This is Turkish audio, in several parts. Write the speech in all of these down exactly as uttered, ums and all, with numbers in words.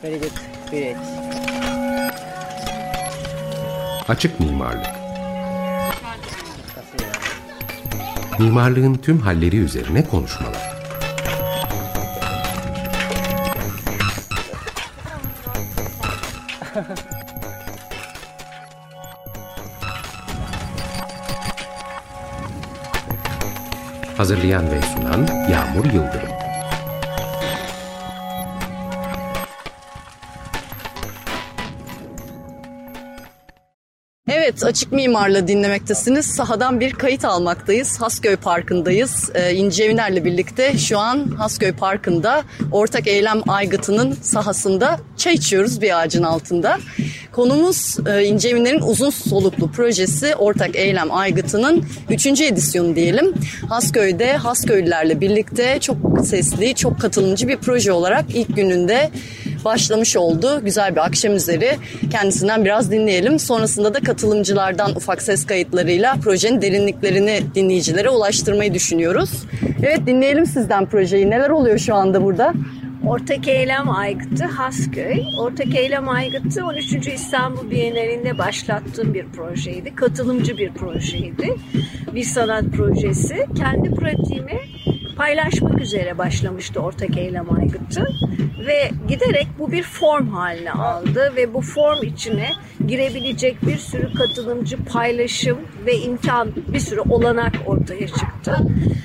Very good. Great. Açık mimarlık. Mimarlığın tüm halleri üzerine konuşmalar. Hazırlayan ve sunan Yağmur Yıldırım. Evet, Açık Mimar'la dinlemektesiniz. Sahadan bir kayıt almaktayız. Hasköy Parkı'ndayız. Ee, İnce Eminer'le birlikte şu an Hasköy Parkı'nda Ortak Eylem Aygıtı'nın sahasında çay içiyoruz bir ağacın altında. Konumuz e, İnce Eminer'in uzun soluklu projesi Ortak Eylem Aygıtı'nın üçüncü edisyonu diyelim. Hasköy'de Hasköylülerle birlikte çok sesli, çok katılımcı bir proje olarak ilk gününde başlamış oldu. Güzel bir akşam üzeri. Kendisinden biraz dinleyelim. Sonrasında da katılımcılardan ufak ses kayıtlarıyla projenin derinliklerini dinleyicilere ulaştırmayı düşünüyoruz. Evet, dinleyelim sizden projeyi. Neler oluyor şu anda burada? Ortak Eylem Aygıtı Hasköy. Ortak Eylem Aygıtı on üçüncü İstanbul Bienalinde başlattığım bir projeydi. Katılımcı bir projeydi. Bir sanat projesi. Kendi pratiğimi paylaşmak üzere başlamıştı Ortak Eylem Aygıtı ve giderek bu bir form haline aldı ve bu form içine girebilecek bir sürü katılımcı, paylaşım ve imkan, bir sürü olanak ortaya çıktı.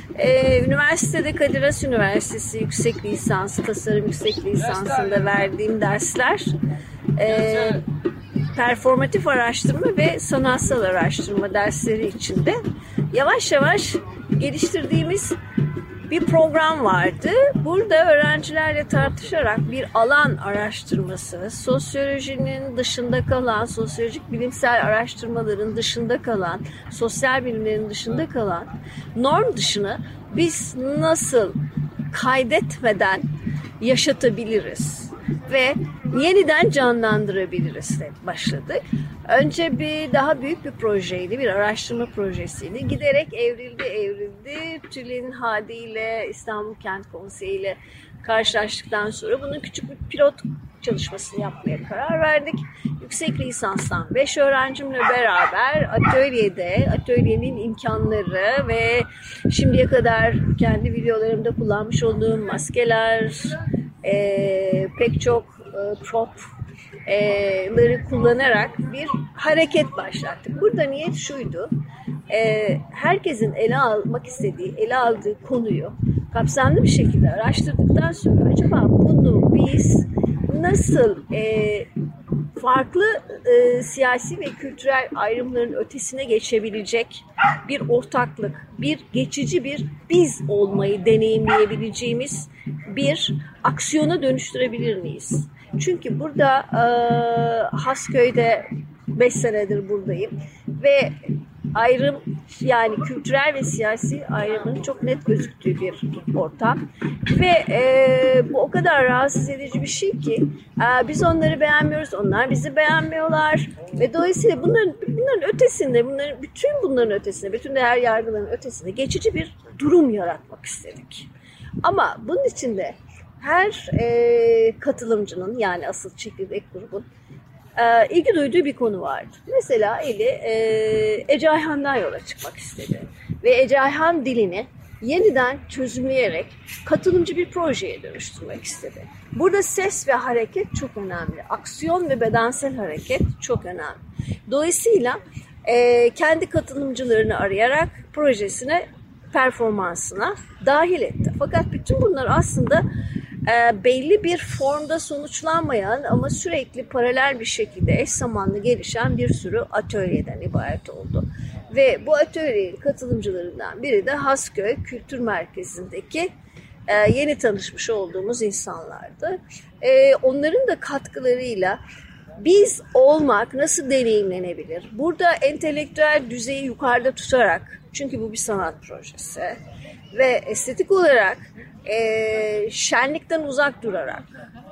Ee, üniversitede Kadir Has Üniversitesi yüksek lisans, tasarım yüksek lisansında verdiğim dersler e, performatif araştırma ve sanatsal araştırma dersleri içinde yavaş yavaş geliştirdiğimiz bir program vardı. Burada öğrencilerle tartışarak bir alan araştırması, sosyolojinin dışında kalan, sosyolojik bilimsel araştırmaların dışında kalan, sosyal bilimlerin dışında kalan norm dışını biz nasıl kaydetmeden yaşatabiliriz ve yeniden canlandırabiliriz de başladık. Önce bir daha büyük bir projeydi, bir araştırma projesiydi. Giderek evrildi, evrildi. TÜLİN, Hadi ile İstanbul Kent Konseyi ile karşılaştıktan sonra bunun küçük bir pilot çalışmasını yapmaya karar verdik. Yüksek lisanstan beş öğrencimle beraber atölyede, atölyenin imkanları ve şimdiye kadar kendi videolarımda kullanmış olduğum maskeler, e, pek çok e, prop leri kullanarak bir hareket başlattık. Burada niyet şuydu, e, herkesin ele almak istediği, ele aldığı konuyu kapsamlı bir şekilde araştırdıktan sonra acaba bunu biz nasıl e, farklı e, siyasi ve kültürel ayrımların ötesine geçebilecek bir ortaklık, bir geçici bir biz olmayı deneyimleyebileceğimiz bir aksiyona dönüştürebilir miyiz? Çünkü burada e, Hasköy'de beş senedir buradayım ve ayrım, yani kültürel ve siyasi ayrımın çok net gözüktüğü bir ortam ve e, bu o kadar rahatsız edici bir şey ki e, biz onları beğenmiyoruz, onlar bizi beğenmiyorlar ve dolayısıyla bunların, bunların ötesinde, bunların, bütün bunların ötesinde, bütün değer yargıların ötesinde geçici bir durum yaratmak istedik. Ama bunun içinde her e, katılımcının, yani asıl çekirdek grubun e, ilgi duyduğu bir konu vardı. Mesela Eli e, Ece Ayhan'dan yola çıkmak istedi. Ve Ece Ayhan dilini yeniden çözümleyerek katılımcı bir projeye dönüştürmek istedi. Burada ses ve hareket çok önemli. Aksiyon ve bedensel hareket çok önemli. Dolayısıyla e, kendi katılımcılarını arayarak projesine, performansına dahil etti. Fakat bütün bunlar aslında e, belli bir formda sonuçlanmayan ama sürekli paralel bir şekilde eş zamanlı gelişen bir sürü atölyeden ibaret oldu. Ve bu atölyenin katılımcılarından biri de Hasköy Kültür Merkezi'ndeki e, yeni tanışmış olduğumuz insanlardı. E, onların da katkılarıyla biz olmak nasıl deneyimlenebilir? Burada entelektüel düzeyi yukarıda tutarak, çünkü bu bir sanat projesi ve estetik olarak e, şenlikten uzak durarak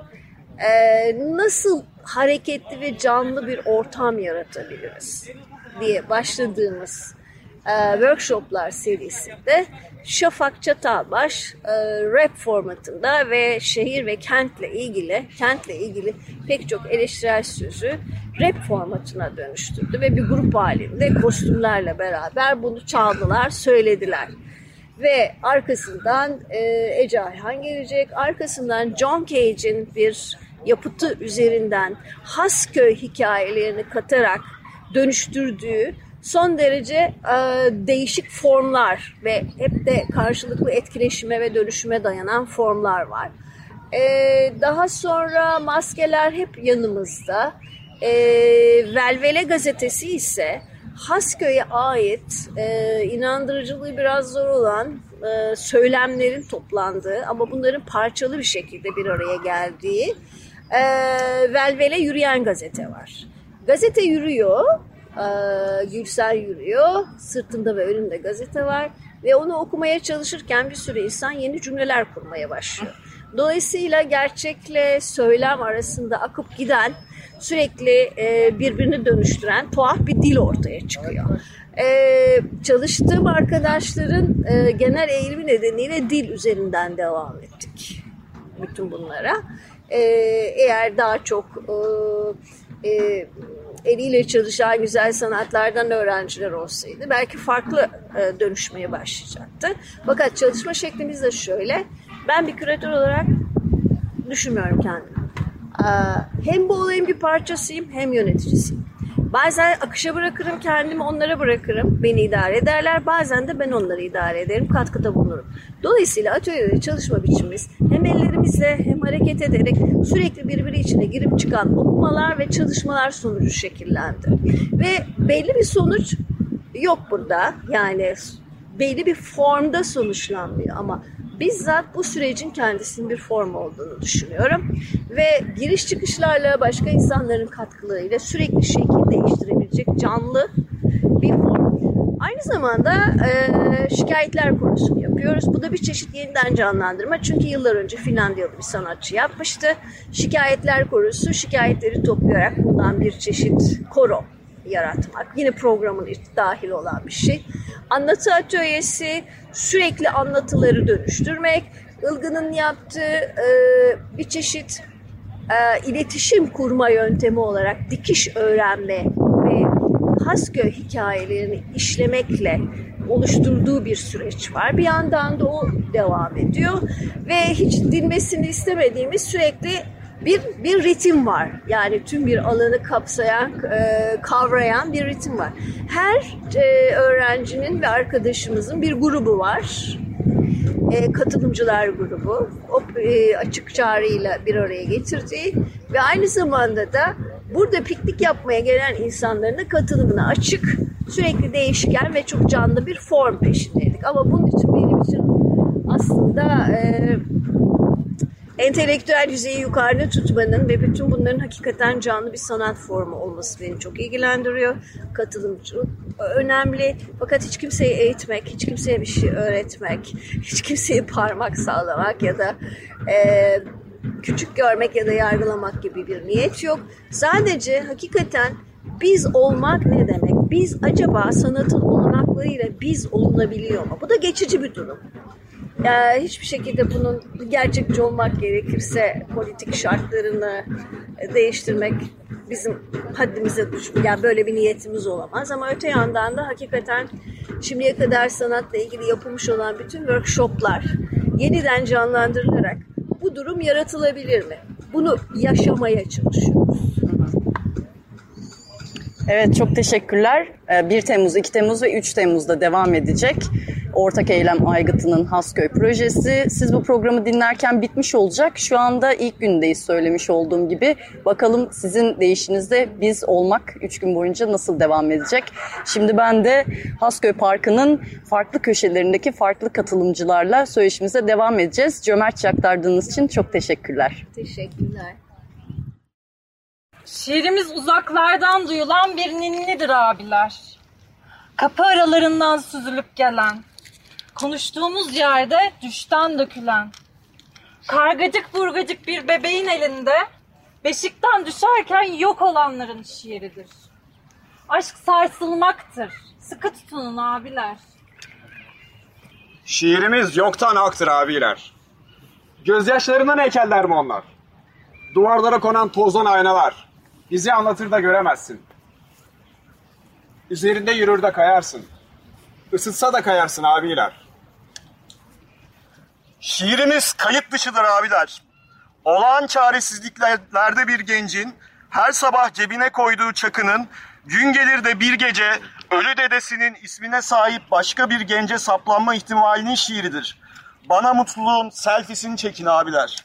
e, nasıl hareketli ve canlı bir ortam yaratabiliriz diye başladığımız e, workshoplar serisinde Şafak Çatalbaş e, rap formatında ve şehir ve kentle ilgili kentle ilgili pek çok eleştirel sözü rap formatına dönüştürdü ve bir grup halinde kostümlerle beraber bunu çaldılar, söylediler. Ve arkasından e, Ece Ayhan gelecek, arkasından John Cage'in bir yapıtı üzerinden Hasköy hikayelerini katarak dönüştürdüğü son derece e, değişik formlar ve hep de karşılıklı etkileşime ve dönüşüme dayanan formlar var. E, daha sonra Maskeler hep yanımızda. E, Velvele gazetesi ise Hasköy'e ait e, inandırıcılığı biraz zor olan e, söylemlerin toplandığı ama bunların parçalı bir şekilde bir araya geldiği e, Velvele yürüyen gazete var. Gazete yürüyor, e, Gülser yürüyor, sırtında ve önünde gazete var ve onu okumaya çalışırken bir sürü insan yeni cümleler kurmaya başlıyor. Dolayısıyla gerçekle söylem arasında akıp giden, sürekli e, birbirini dönüştüren tuhaf bir dil ortaya çıkıyor. E, çalıştığım arkadaşların e, genel eğilimi nedeniyle dil üzerinden devam ettik bütün bunlara. E, eğer daha çok e, e, eliyle çalışan güzel sanatlardan öğrenciler olsaydı belki farklı e, dönüşmeye başlayacaktı. Fakat çalışma şeklimiz de şöyle. Ben bir küratör olarak düşünmüyorum kendimi. Hem bu olayın bir parçasıyım hem yöneticisiyim. Bazen akışa bırakırım kendimi, onlara bırakırım. Beni idare ederler. Bazen de ben onları idare ederim, katkıda bulunurum. Dolayısıyla atölyede çalışma biçimimiz hem ellerimizle hem hareket ederek sürekli birbiri içine girip çıkan okumalar ve çalışmalar sonucu şekillendi. Ve belli bir sonuç yok burada. Yani belli bir formda sonuçlanmıyor ama bizzat bu sürecin kendisinin bir form olduğunu düşünüyorum. Ve giriş çıkışlarla başka insanların katkılarıyla sürekli şekil değiştirebilecek canlı bir form. Aynı zamanda e, şikayetler konusunu yapıyoruz. Bu da bir çeşit yeniden canlandırma. Çünkü yıllar önce Finlandiyalı bir sanatçı yapmıştı. Şikayetler korusu, şikayetleri toplayarak bundan bir çeşit koro yaratmak. Yine programın dahil olan bir şey. Anlatı atölyesi, sürekli anlatıları dönüştürmek. Ilgın'ın yaptığı e, bir çeşit e, iletişim kurma yöntemi olarak dikiş öğrenme ve Hasköy hikayelerini işlemekle oluşturduğu bir süreç var. Bir yandan da o devam ediyor ve hiç dinmesini istemediğimiz sürekli bir bir ritim var. Yani tüm bir alanı kapsayan, e, kavrayan bir ritim var. Her e, öğrencinin ve arkadaşımızın bir grubu var. E, katılımcılar grubu. O e, açık çağrıyla bir araya getirdiği ve aynı zamanda da burada piknik yapmaya gelen insanların da katılımına açık, sürekli değişken ve çok canlı bir form peşindeydik. Ama bunun için benim için aslında e, entelektüel düzeyi yukarıda tutmanın ve bütün bunların hakikaten canlı bir sanat formu olması beni çok ilgilendiriyor. Katılımcılık önemli. Fakat hiç kimseyi eğitmek, hiç kimseye bir şey öğretmek, hiç kimseye parmak sallamak ya da e, küçük görmek ya da yargılamak gibi bir niyet yok. Sadece hakikaten biz olmak ne demek? Biz acaba sanatın olanaklarıyla biz olunabiliyor mu? Bu da geçici bir durum. Yani hiçbir şekilde bunun gerçekçi olmak gerekirse politik şartlarını değiştirmek bizim haddimize düşmüyor. Yani böyle bir niyetimiz olamaz ama öte yandan da hakikaten şimdiye kadar sanatla ilgili yapılmış olan bütün workshoplar yeniden canlandırılarak bu durum yaratılabilir mi? Bunu yaşamaya çalışıyoruz. Evet, çok teşekkürler. bir Temmuz, iki Temmuz ve üç Temmuz'da devam edecek Ortak Eylem Aygıtı'nın Hasköy projesi. Siz bu programı dinlerken bitmiş olacak. Şu anda ilk gündeyiz söylemiş olduğum gibi. Bakalım sizin deyişinizde biz olmak üç gün boyunca nasıl devam edecek? Şimdi ben de Hasköy Parkı'nın farklı köşelerindeki farklı katılımcılarla söyleşimize devam edeceğiz. Cömertçe aktardığınız için çok teşekkürler. Teşekkürler. Şiirimiz uzaklardan duyulan bir ninnidir abiler. Kapı aralarından süzülüp gelen, konuştuğumuz yerde düşten dökülen, kargacık burgacık bir bebeğin elinde, beşikten düşerken yok olanların şiiridir. Aşk sarsılmaktır, Sıkı tutunun abiler. Şiirimiz yoktan aktır abiler. Gözyaşlarından heykeller mi onlar? Duvarlara konan tozdan aynalar. Bizi anlatır da göremezsin. Üzerinde yürür de kayarsın. Isıtsa da kayarsın abiler. Şiirimiz kayıt dışıdır abiler. Olağan çaresizliklerde bir gencin her sabah cebine koyduğu çakının gün gelir de bir gece ölü dedesinin ismine sahip başka bir gence saplanma ihtimalinin şiiridir. Bana mutluluğun selfiesini çekin abiler.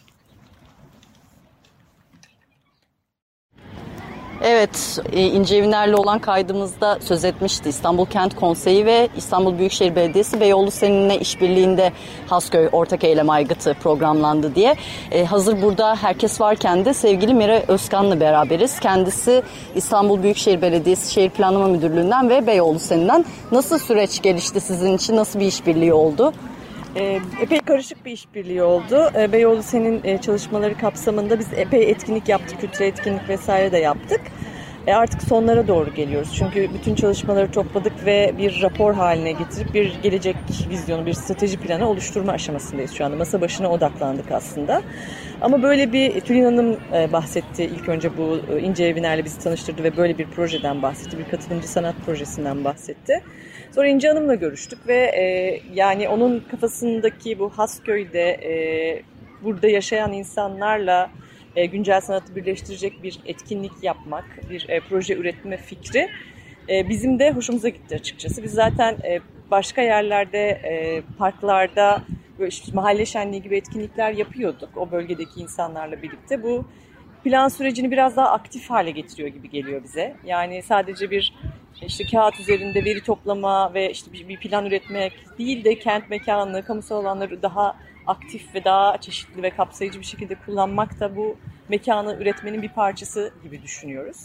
Evet, İnce Eviner'le olan kaydımızda söz etmişti. İstanbul Kent Konseyi ve İstanbul Büyükşehir Belediyesi Beyoğlu Senin'le işbirliğinde Hasköy Ortak Eylem Aygıtı programlandı diye. Ee, hazır burada herkes varken de sevgili Mira Özkan'la beraberiz. Kendisi İstanbul Büyükşehir Belediyesi Şehir Planlama Müdürlüğü'nden ve Beyoğlu Senin'den. Nasıl süreç gelişti sizin için? Nasıl bir işbirliği oldu? E, epey karışık bir işbirliği oldu. E, Beyoğlu Senin e, çalışmaları kapsamında biz epey etkinlik yaptık, kültürel etkinlik vesaire de yaptık. E, artık sonlara doğru geliyoruz. Çünkü bütün çalışmaları topladık ve bir rapor haline getirip bir gelecek vizyonu, bir strateji planı oluşturma aşamasındayız şu anda. Masa başına odaklandık aslında. Ama böyle bir, Tülin Hanım e, bahsetti ilk önce bu e, İnce Eviner'le bizi tanıştırdı ve böyle bir projeden bahsetti, bir katılımcı sanat projesinden bahsetti. Sonra İnce Hanım'la görüştük ve e, yani onun kafasındaki bu Hasköy'de e, burada yaşayan insanlarla e, güncel sanatı birleştirecek bir etkinlik yapmak, bir e, proje üretme fikri e, bizim de hoşumuza gitti açıkçası. Biz zaten e, başka yerlerde, e, parklarda, böyle işte mahalle şenliği gibi etkinlikler yapıyorduk o bölgedeki insanlarla birlikte. Bu plan sürecini biraz daha aktif hale getiriyor gibi geliyor bize. Yani sadece bir işte kağıt üzerinde veri toplama ve işte bir plan üretmek değil de kent mekanını, kamusal alanları daha aktif ve daha çeşitli ve kapsayıcı bir şekilde kullanmak da bu mekanı üretmenin bir parçası gibi düşünüyoruz.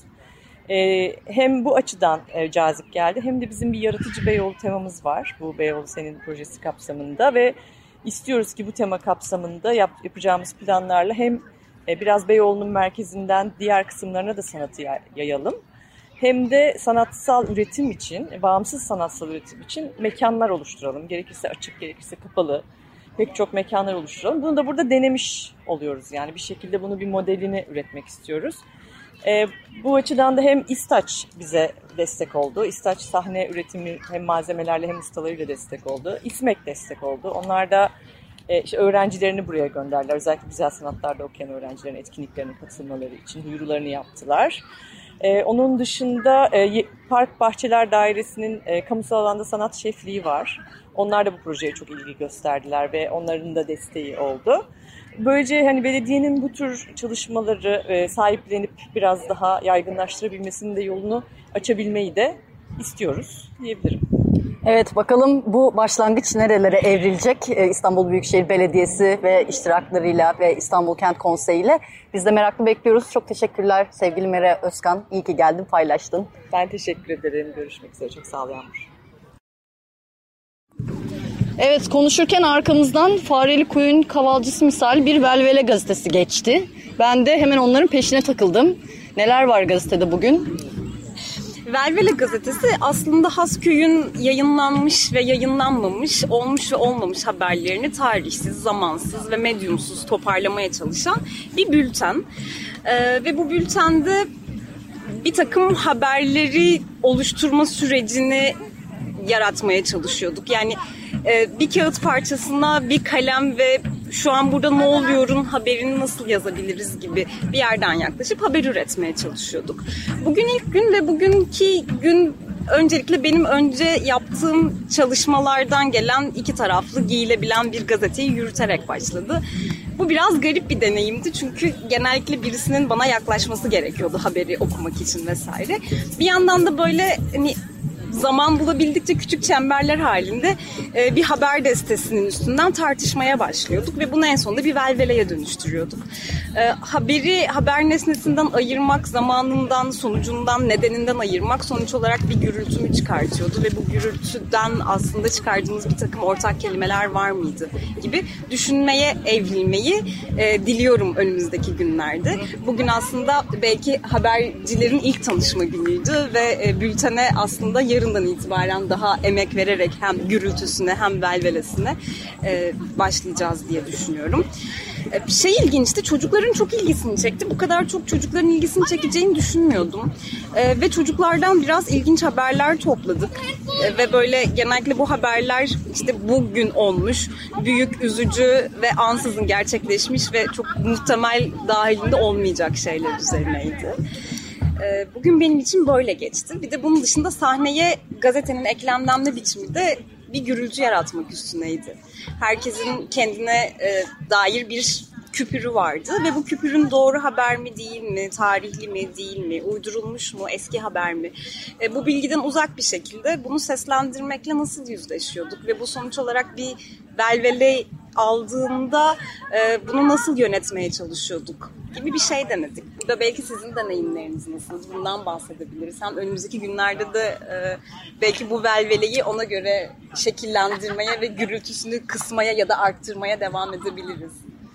Ee, hem bu açıdan e, cazip geldi hem de bizim bir yaratıcı Beyoğlu temamız var bu Beyoğlu Senin projesi kapsamında ve istiyoruz ki bu tema kapsamında yap, yapacağımız planlarla hem e, biraz Beyoğlu'nun merkezinden diğer kısımlarına da sanatı yayalım. Hem de sanatsal üretim için, bağımsız sanatsal üretim için mekanlar oluşturalım. Gerekirse açık, gerekirse kapalı pek çok mekanlar oluşturalım. Bunu da burada denemiş oluyoruz. Yani bir şekilde bunu bir modelini üretmek istiyoruz. E, bu açıdan da hem İstaç bize destek oldu. İstaç sahne üretimi hem malzemelerle hem ustalarıyla destek oldu. İSMEK destek oldu. Onlar da e, işte öğrencilerini buraya gönderdiler. Özellikle güzel sanatlarda okuyan öğrencilerin etkinliklerine katılmaları için duyurularını yaptılar. Ee, onun dışında e, Park Bahçeler Dairesi'nin e, kamusal alanda sanat şefliği var. Onlar da bu projeye çok ilgi gösterdiler ve onların da desteği oldu. Böylece hani belediyenin bu tür çalışmaları e, sahiplenip biraz daha yaygınlaştırabilmesinin de yolunu açabilmeyi de istiyoruz diyebilirim. Evet, bakalım bu başlangıç nerelere evrilecek İstanbul Büyükşehir Belediyesi ve iştiraklarıyla ve İstanbul Kent Konseyi ile. Biz de meraklı bekliyoruz. Çok teşekkürler sevgili Mira Özkan. İyi ki geldin, paylaştın. Ben teşekkür ederim. Görüşmek üzere. Çok sağ ol Yağmur. Evet, konuşurken arkamızdan Fareli Kuyu'nun kavalcısı misali bir Velvele gazetesi geçti. Ben de hemen onların peşine takıldım. Neler var gazetede bugün? Velvele gazetesi aslında Hasköy'ün yayınlanmış ve yayınlanmamış, olmuş ve olmamış haberlerini tarihsiz, zamansız ve medyumsuz toparlamaya çalışan bir bülten. Ee, ve bu bültende bir takım haberleri oluşturma sürecini yaratmaya çalışıyorduk. Yani e, bir kağıt parçasına bir kalem ve şu an burada ne oluyorun haberini nasıl yazabiliriz gibi bir yerden yaklaşıp haber üretmeye çalışıyorduk. Bugün ilk gün ve bugünkü gün öncelikle benim önce yaptığım çalışmalardan gelen iki taraflı giyilebilen bir gazeteyi yürüterek başladı. Bu biraz garip bir deneyimdi çünkü genellikle birisinin bana yaklaşması gerekiyordu haberi okumak için vesaire. Bir yandan da böyle hani zaman bulabildikçe küçük çemberler halinde e, bir haber destesinin üstünden tartışmaya başlıyorduk ve bunu en sonunda bir velveleye dönüştürüyorduk. E, haberi haber nesnesinden ayırmak, zamanından, sonucundan, nedeninden ayırmak sonuç olarak bir gürültü mü çıkartıyordu ve bu gürültüden aslında çıkardığımız bir takım ortak kelimeler var mıydı gibi düşünmeye evrilmeyi e, diliyorum önümüzdeki günlerde. Bugün aslında belki habercilerin ilk tanışma günüydü ve e, bültene aslında yarı yarından itibaren daha emek vererek hem gürültüsüne hem velvelesine e, başlayacağız diye düşünüyorum. E, bir şey ilginçti, çocukların çok ilgisini çekti. Bu kadar çok çocukların ilgisini çekeceğini düşünmüyordum. E, ve çocuklardan biraz ilginç haberler topladık. E, ve böyle genellikle bu haberler işte bugün olmuş, büyük, üzücü ve ansızın gerçekleşmiş ve çok muhtemel dahilinde olmayacak şeyler üzerineydi. Bugün benim için böyle geçti. Bir de bunun dışında sahneye gazetenin eklemlenme biçimi de bir gürültü yaratmak üstüneydi. Herkesin kendine e, dair bir küpürü vardı ve bu küpürün doğru haber mi değil mi, tarihli mi değil mi, uydurulmuş mu, eski haber mi? E, bu bilgiden uzak bir şekilde bunu seslendirmekle nasıl yüzleşiyorduk ve bu sonuç olarak bir velvele aldığında e, bunu nasıl yönetmeye çalışıyorduk gibi bir şey denedik. Burada belki sizin deneyimleriniz nasıl? Bundan bahsedebiliriz. Hem önümüzdeki günlerde de e, belki bu velveleyi ona göre şekillendirmeye ve gürültüsünü kısmaya ya da arttırmaya devam edebiliriz.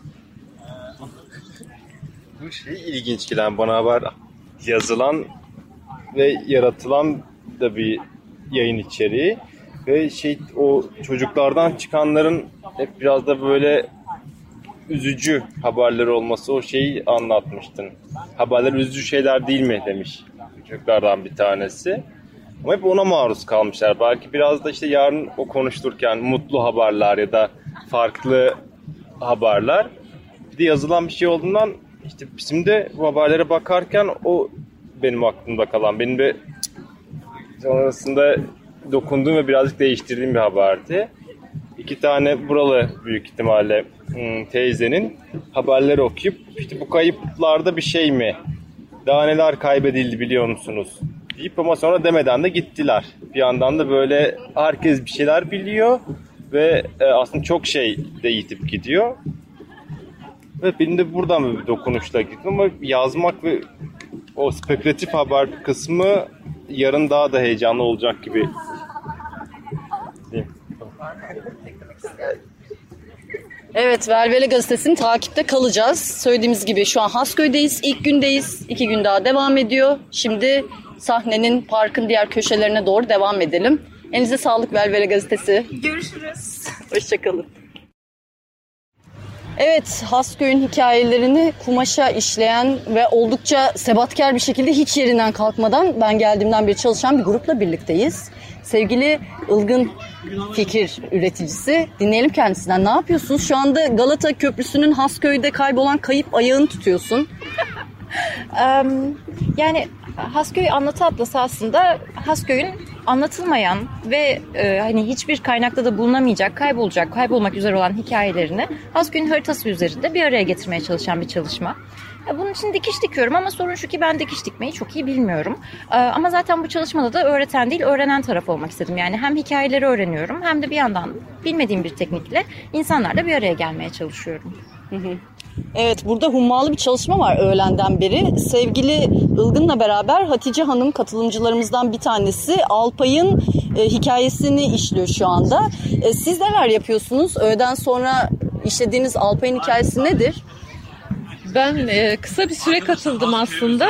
Bu şey ilginç gelen bana haber yazılan ve yaratılan da bir yayın içeriği ve şey o çocuklardan çıkanların hep biraz da böyle üzücü haberler olması o şeyi anlatmıştın. Haberler üzücü şeyler değil mi demiş çocuklardan bir tanesi. Ama hep ona maruz kalmışlar. Belki biraz da işte yarın o konuşturken mutlu haberler ya da farklı haberler. Bir de yazılan bir şey olduğundan işte bizim de bu haberlere bakarken o benim aklımda kalan, benim de sonrasında dokunduğum ve birazcık değiştirdiğim bir haberdi. İki tane buralı büyük ihtimalle teyzenin haberleri okuyup işte bu kayıplarda bir şey mi? Daha neler kaybedildi biliyor musunuz? Deyip ama sonra demeden de gittiler. Bir yandan da böyle herkes bir şeyler biliyor ve aslında çok şey de yitip gidiyor. Ve benim de buradan bir dokunuşla gittim ama yazmak ve o spekülatif haber kısmı yarın daha da heyecanlı olacak gibi. Evet, Velvele Gazetesi'nin takipte kalacağız. Söylediğimiz gibi şu an Hasköy'deyiz, ilk gündeyiz. İki gün daha devam ediyor. Şimdi sahnenin, parkın diğer köşelerine doğru devam edelim. Elinize sağlık Velvele Gazetesi. Görüşürüz. Hoşçakalın. Evet, Hasköy'ün hikayelerini kumaşa işleyen ve oldukça sebatkar bir şekilde hiç yerinden kalkmadan ben geldiğimden beri çalışan bir grupla birlikteyiz. Sevgili Ilgın fikir üreticisi, dinleyelim kendisinden. Ne yapıyorsunuz? Şu anda Galata Köprüsü'nün Hasköy'de kaybolan kayıp ayağını tutuyorsun. Yani Hasköy Anlatı Atlası aslında Hasköy'ün anlatılmayan ve e, hani hiçbir kaynakta da bulunamayacak, kaybolacak, kaybolmak üzere olan hikayelerini Hasköy'ün haritası üzerinde bir araya getirmeye çalışan bir çalışma. Bunun için dikiş dikiyorum ama sorun şu ki ben dikiş dikmeyi çok iyi bilmiyorum. Ama zaten bu çalışmada da öğreten değil, öğrenen taraf olmak istedim. Yani hem hikayeleri öğreniyorum hem de bir yandan bilmediğim bir teknikle insanlarla bir araya gelmeye çalışıyorum. Hı hı. Evet, burada hummalı bir çalışma var öğlenden beri. Sevgili Ilgın'la beraber Hatice Hanım katılımcılarımızdan bir tanesi. Alpay'ın e, hikayesini işliyor şu anda. E, siz neler yapıyorsunuz? Öğleden sonra işlediğiniz Alpay'ın hikayesi nedir? Ben e, kısa bir süre katıldım aslında.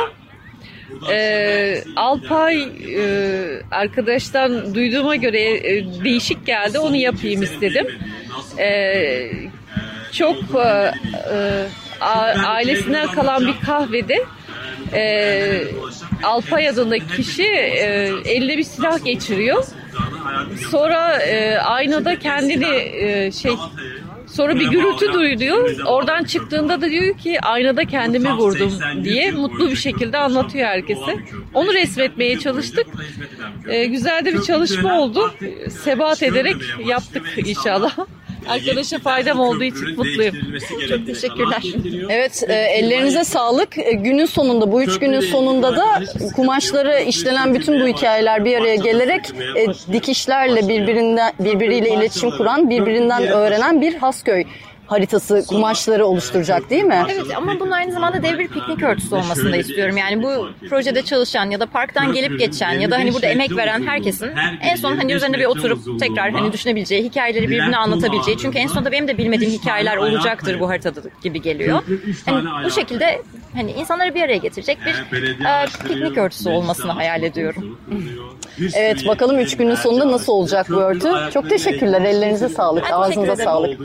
E, Alpay e, arkadaştan duyduğuma göre e, değişik geldi. Onu yapayım istedim. E, çok e, e, ailesinden kalan bir kahvede e, Alpay adındaki kişi e, eline bir silah geçiriyor. Sonra e, aynada kendini e, şey sonra bir gürültü duyuluyor. Oradan çıktığında da diyor ki aynada kendimi vurdum diye mutlu bir şekilde anlatıyor herkese. Onu resmetmeye çalıştık. Ee, güzel de bir çalışma oldu. Sebat ederek yaptık inşallah. Arkadaşa faydam olduğu için mutluyum. Çok teşekkürler. Evet, e, ellerinize sağlık. E, günün sonunda, bu üç günün sonunda da kumaşları işlenen bütün bu hikayeler bir araya gelerek e, dikişlerle birbirinden birbiriyle iletişim kuran, birbirinden öğrenen bir Hasköy haritası, kumaşları oluşturacak değil mi? Evet, ama bunun aynı zamanda dev bir piknik örtüsü olmasını da istiyorum. Yani bu projede çalışan ya da parktan gelip geçen ya da hani burada emek veren herkesin en son hani üzerine bir oturup tekrar hani düşünebileceği, hikayeleri birbirine anlatabileceği. Çünkü en sonunda benim de bilmediğim hikayeler olacaktır bu haritada gibi geliyor. Yani bu şekilde Hani insanları bir araya getirecek bir e, piknik örtüsü olmasını hayal ediyorum. Evet, bakalım üç günün sonunda nasıl olacak bu örtü. Çok teşekkürler, ellerinize sağlık, ağzınıza sağlık.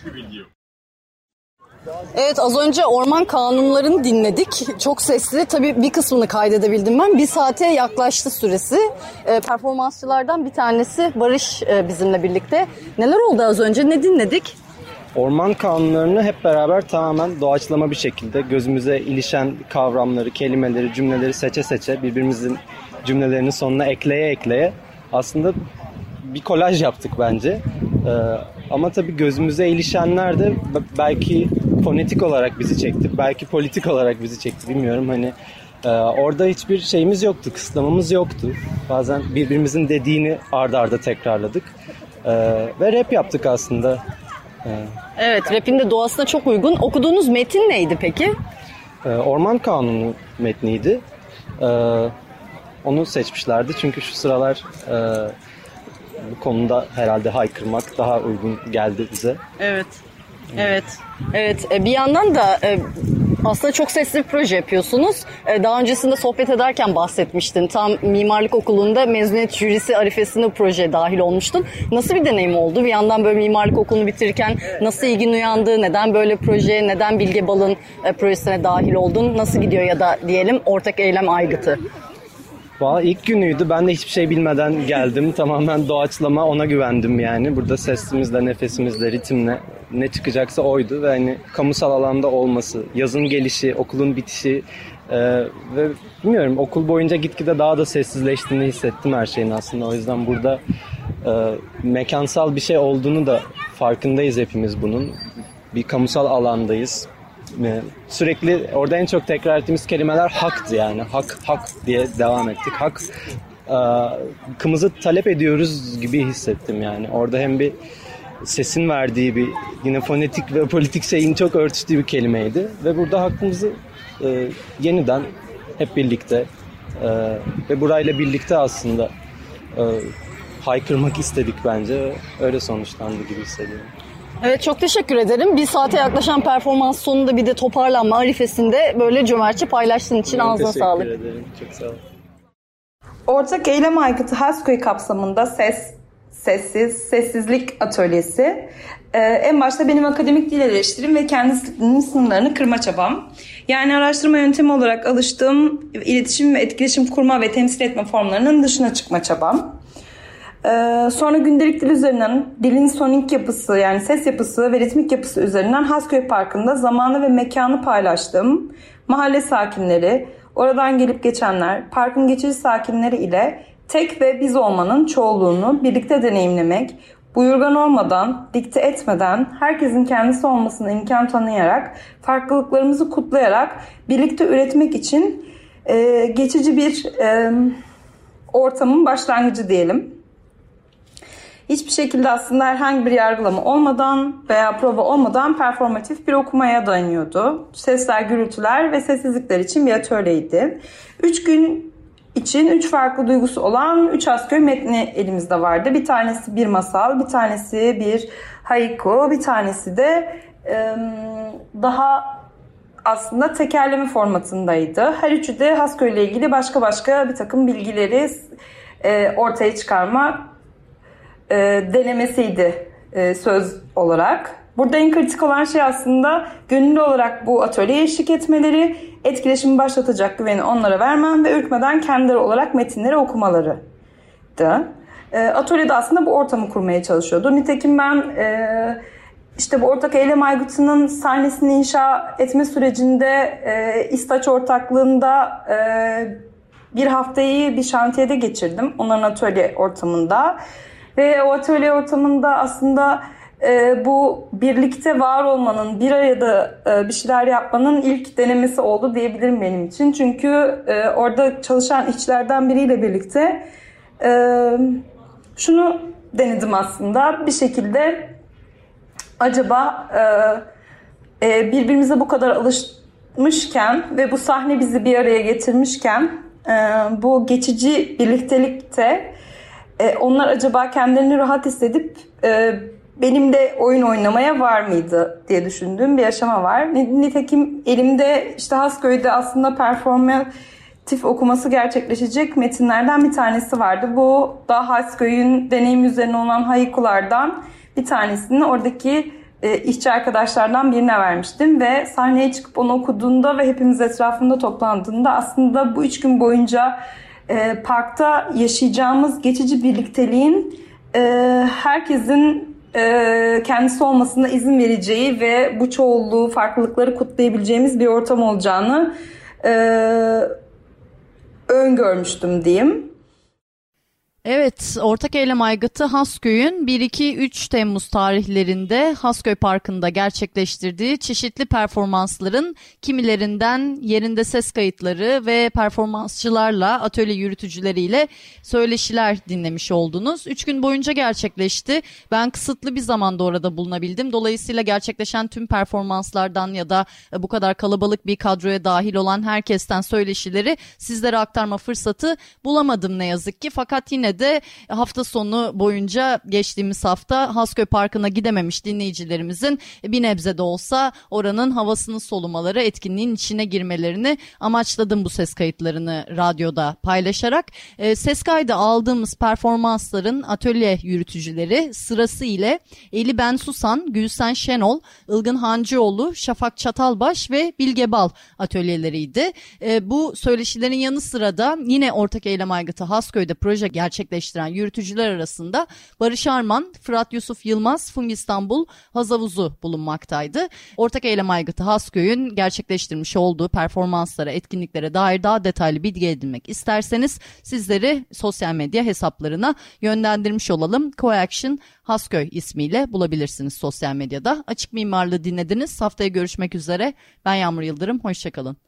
Evet, az önce orman kanunlarını dinledik. Çok sesli. Tabii bir kısmını kaydedebildim ben. Bir saate yaklaştı süresi. E, performansçılardan bir tanesi Barış e, bizimle birlikte. Neler oldu az önce? Ne dinledik? Orman kanunlarını hep beraber tamamen doğaçlama bir şekilde gözümüze ilişen kavramları, kelimeleri, cümleleri seçe seçe birbirimizin cümlelerinin sonuna ekleye ekleye aslında bir kolaj yaptık bence. Ee, ama tabii gözümüze ilişenler de belki fonetik olarak bizi çekti, belki politik olarak bizi çekti, bilmiyorum. Hani e, orada hiçbir şeyimiz yoktu, kısıtlamamız yoktu. Bazen birbirimizin dediğini arda arda tekrarladık e, ve rap yaptık aslında. E, evet, rap'in de doğasına çok uygun. Okuduğunuz metin neydi peki? E, Orman Kanunu metniydi. E, onu seçmişlerdi çünkü şu sıralar e, bu konuda herhalde haykırmak daha uygun geldi bize. Evet. Evet. Evet. Bir yandan da aslında çok sesli bir proje yapıyorsunuz. Daha öncesinde sohbet ederken bahsetmiştin. Tam mimarlık okulunda mezuniyet jürisi arifesinde projeye dahil olmuştun. Nasıl bir deneyim oldu? Bir yandan böyle mimarlık okulunu bitirirken nasıl ilgin uyandı? Neden böyle projeye, neden Bilge Bal'ın projesine dahil oldun? Nasıl gidiyor ya da diyelim Ortak Eylem Aygıtı? Valla ilk günüydü. Ben de hiçbir şey bilmeden geldim. Tamamen doğaçlama, ona güvendim yani. Burada sesimizle, nefesimizle, ritimle ne çıkacaksa oydu ve hani kamusal alanda olması, yazın gelişi, okulun bitişi e, ve bilmiyorum, okul boyunca gitgide daha da sessizleştiğini hissettim her şeyin aslında. O yüzden burada e, mekansal bir şey olduğunu da farkındayız hepimiz bunun. Bir kamusal alandayız. Sürekli orada en çok tekrar ettiğimiz kelimeler haktı yani. Hak, hak diye devam ettik. Hak, hakkımızı talep ediyoruz gibi hissettim yani. Orada hem bir sesin verdiği bir yine fonetik ve politik şeyin çok örtüştüğü bir kelimeydi. Ve burada hakkımızı e, yeniden hep birlikte e, ve burayla birlikte aslında e, haykırmak istedik bence. Öyle sonuçlandı gibi hissediyorum. Evet, çok teşekkür ederim. Bir saate yaklaşan performans sonunda bir de toparlanma arifesinde böyle cömertçe paylaştığın için ağzına sağlık. Teşekkür ederim. Çok sağ olun. Ortak Eylem Aygıtı Hasköy kapsamında ses, sessiz, sessizlik atölyesi. Ee, en başta benim akademik dil eleştirim ve kendi disiplinimin sınırlarını kırma çabam. Yani araştırma yöntemi olarak alıştığım iletişim ve etkileşim kurma ve temsil etme formlarının dışına çıkma çabam. Ee, sonra gündelik dil üzerinden dilin sonik yapısı yani ses yapısı ve ritmik yapısı üzerinden Hasköy Parkı'nda zamanı ve mekanı paylaştığım mahalle sakinleri, oradan gelip geçenler, parkın geçici sakinleri ile tek ve biz olmanın çoğulluğunu birlikte deneyimlemek, buyurgan olmadan, dikte etmeden, herkesin kendisi olmasına imkan tanıyarak, farklılıklarımızı kutlayarak birlikte üretmek için e, geçici bir e, ortamın başlangıcı diyelim. Hiçbir şekilde aslında herhangi bir yargılama olmadan veya prova olmadan performatif bir okumaya dayanıyordu. Sesler, gürültüler ve sessizlikler için bir atölyeydi. Üç gün için üç farklı duygusu olan üç Hasköy metni elimizde vardı. Bir tanesi bir masal, bir tanesi bir haiku, bir tanesi de e, daha aslında tekerleme formatındaydı. Her üçü de Hasköy ile ilgili başka başka bir takım bilgileri e, ortaya çıkarma E, denemesiydi e, söz olarak. Burada en kritik olan şey aslında gönüllü olarak bu atölyeye eşlik etmeleri, etkileşimi başlatacak güveni onlara vermem ve ürkmeden kendileri olarak metinleri okumalarıydı. E, atölyede aslında bu ortamı kurmaya çalışıyordu. Nitekim ben e, işte bu Ortak Eylem Aygıtı'nın sahnesini inşa etme sürecinde e, İstaç ortaklığında e, bir haftayı bir şantiyede geçirdim. Onların atölye ortamında. Ve o atölye ortamında aslında e, bu birlikte var olmanın, bir arada e, bir şeyler yapmanın ilk denemesi oldu diyebilirim benim için. Çünkü e, orada çalışan işçilerden biriyle birlikte e, şunu denedim aslında. Bir şekilde acaba e, e, birbirimize bu kadar alışmışken ve bu sahne bizi bir araya getirmişken e, bu geçici birliktelikte Ee, onlar acaba kendilerini rahat hissedip e, benim de oyun oynamaya var mıydı diye düşündüğüm bir aşama var. Nitekim elimde işte Hasköy'de aslında performatif okuması gerçekleşecek metinlerden bir tanesi vardı. Bu da Hasköy'ün deneyim üzerine olan haikulardan bir tanesini oradaki e, işçi arkadaşlardan birine vermiştim. Ve sahneye çıkıp onu okuduğunda ve hepimiz etrafında toplandığında aslında bu üç gün boyunca e, parkta yaşayacağımız geçici birlikteliğin e, herkesin e, kendisi olmasına izin vereceği ve bu çoğulluğu, farklılıkları kutlayabileceğimiz bir ortam olacağını e, öngörmüştüm diyeyim. Evet, Ortak Eylem Aygıtı Hasköy'ün bir iki üç Temmuz tarihlerinde Hasköy Parkı'nda gerçekleştirdiği çeşitli performansların kimilerinden yerinde ses kayıtları ve performansçılarla, atölye yürütücüleriyle söyleşiler dinlemiş oldunuz. Üç gün boyunca gerçekleşti. Ben kısıtlı bir zamanda orada bulunabildim. Dolayısıyla gerçekleşen tüm performanslardan ya da bu kadar kalabalık bir kadroya dahil olan herkesten söyleşileri sizlere aktarma fırsatı bulamadım ne yazık ki. Fakat yine de hafta sonu boyunca geçtiğimiz hafta Hasköy Parkı'na gidememiş dinleyicilerimizin bir nebze de olsa oranın havasını solumaları, etkinliğin içine girmelerini amaçladım bu ses kayıtlarını radyoda paylaşarak. E, ses kaydı aldığımız performansların atölye yürütücüleri sırası ile Eli Ben Susan, Gülsen Şenol, Ilgın Hancıoğlu, Şafak Çatalbaş ve Bilge Bal atölyeleriydi. E, bu söyleşilerin yanı sıra da yine Ortak Eylem Aygıtı Hasköy'de proje gerçekleştiren yürütücüler arasında Barış Arman, Fırat Yusuf Yılmaz, Fung İstanbul, Hazavuzu bulunmaktaydı. Ortak Eylem Aygıtı Hasköy'ün gerçekleştirmiş olduğu performanslara, etkinliklere dair daha detaylı bilgi edinmek isterseniz sizleri sosyal medya hesaplarına yönlendirmiş olalım. Coaction Hasköy ismiyle bulabilirsiniz sosyal medyada. Açık Mimarlığı dinlediniz. Haftaya görüşmek üzere. Ben Yağmur Yıldırım. Hoşçakalın.